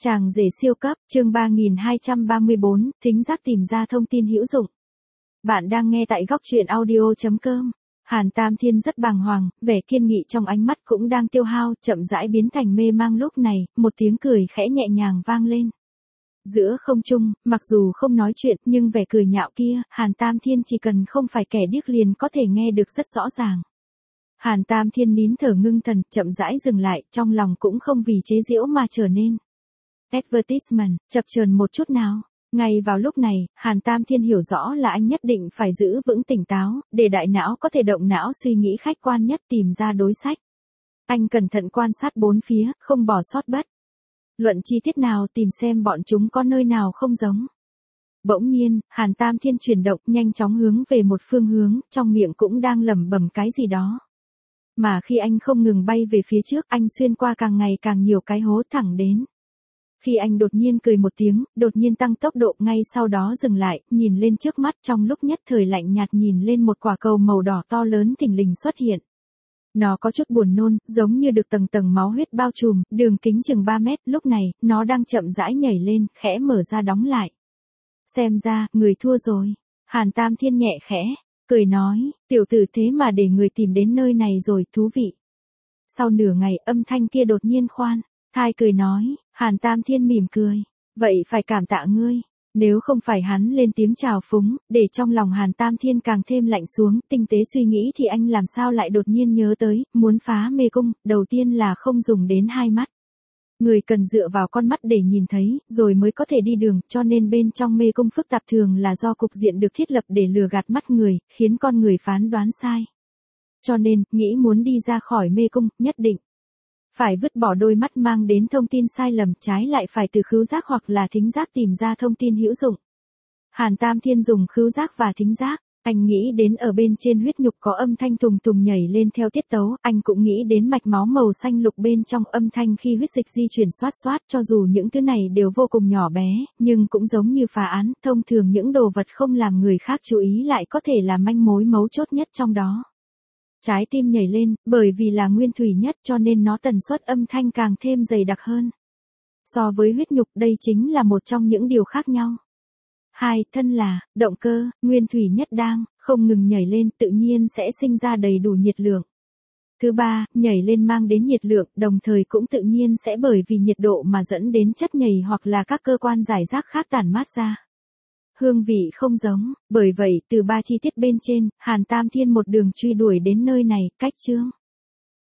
Chàng rể siêu cấp, chương 3234, thính giác tìm ra thông tin hữu dụng. Bạn đang nghe tại góc truyện audio.com. Hàn Tam Thiên rất bàng hoàng, vẻ kiên nghị trong ánh mắt cũng đang tiêu hao, chậm rãi biến thành mê mang. Lúc này, một tiếng cười khẽ nhẹ nhàng vang lên. Giữa không trung, mặc dù không nói chuyện, nhưng vẻ cười nhạo kia, Hàn Tam Thiên chỉ cần không phải kẻ điếc liền có thể nghe được rất rõ ràng. Hàn Tam Thiên nín thở ngưng thần, chậm rãi dừng lại, trong lòng cũng không vì chế giễu mà trở nên advertisement, chập chờn một chút nào. Ngay vào lúc này, Hàn Tam Thiên hiểu rõ là anh nhất định phải giữ vững tỉnh táo, để đại não có thể động não suy nghĩ khách quan nhất tìm ra đối sách. Anh cẩn thận quan sát bốn phía, không bỏ sót bất luận chi tiết nào, tìm xem bọn chúng có nơi nào không giống. Bỗng nhiên, Hàn Tam Thiên chuyển động, nhanh chóng hướng về một phương hướng, trong miệng cũng đang lẩm bẩm cái gì đó. Mà khi anh không ngừng bay về phía trước, anh xuyên qua càng ngày càng nhiều cái hố thẳng đến. Khi anh đột nhiên cười một tiếng, đột nhiên tăng tốc độ, ngay sau đó dừng lại, nhìn lên trước mắt, trong lúc nhất thời lạnh nhạt nhìn lên một quả cầu màu đỏ to lớn thình lình xuất hiện. Nó có chút buồn nôn, giống như được tầng tầng máu huyết bao trùm, đường kính chừng 3 mét, lúc này, nó đang chậm rãi nhảy lên, khẽ mở ra đóng lại. Xem ra, người thua rồi. Hàn Tam Thiên nhẹ khẽ cười nói, tiểu tử thế mà để người tìm đến nơi này rồi, thú vị. Sau nửa ngày, âm thanh kia đột nhiên khoan thai cười nói, Hàn Tam Thiên mỉm cười, vậy phải cảm tạ ngươi. Nếu không phải hắn lên tiếng chào phúng, để trong lòng Hàn Tam Thiên càng thêm lạnh xuống, tinh tế suy nghĩ thì anh làm sao lại đột nhiên nhớ tới, muốn phá mê cung, đầu tiên là không dùng đến hai mắt. Người cần dựa vào con mắt để nhìn thấy, rồi mới có thể đi đường, cho nên bên trong mê cung phức tạp thường là do cục diện được thiết lập để lừa gạt mắt người, khiến con người phán đoán sai. Cho nên, nghĩ muốn đi ra khỏi mê cung, nhất định phải vứt bỏ đôi mắt mang đến thông tin sai lầm, trái lại phải từ khứu giác hoặc là thính giác tìm ra thông tin hữu dụng. Hàn Tam Thiên dùng khứu giác và thính giác. Anh nghĩ đến ở bên trên huyết nhục có âm thanh tùng tùng nhảy lên theo tiết tấu, anh cũng nghĩ đến mạch máu màu xanh lục bên trong âm thanh khi huyết dịch di chuyển xoát xoát, cho dù những thứ này đều vô cùng nhỏ bé, nhưng cũng giống như phá án, thông thường những đồ vật không làm người khác chú ý lại có thể là manh mối mấu chốt nhất trong đó. Trái tim nhảy lên, bởi vì là nguyên thủy nhất cho nên nó tần suất âm thanh càng thêm dày đặc hơn. So với huyết nhục, đây chính là một trong những điều khác nhau. 2. Thân là động cơ, nguyên thủy nhất đang không ngừng nhảy lên, tự nhiên sẽ sinh ra đầy đủ nhiệt lượng. Thứ ba, nhảy lên mang đến nhiệt lượng, đồng thời cũng tự nhiên sẽ bởi vì nhiệt độ mà dẫn đến chất nhầy hoặc là các cơ quan giải rác khác tản mát ra. Hương vị không giống, bởi vậy từ ba chi tiết bên trên, Hàn Tam Thiên một đường truy đuổi đến nơi này, cách chương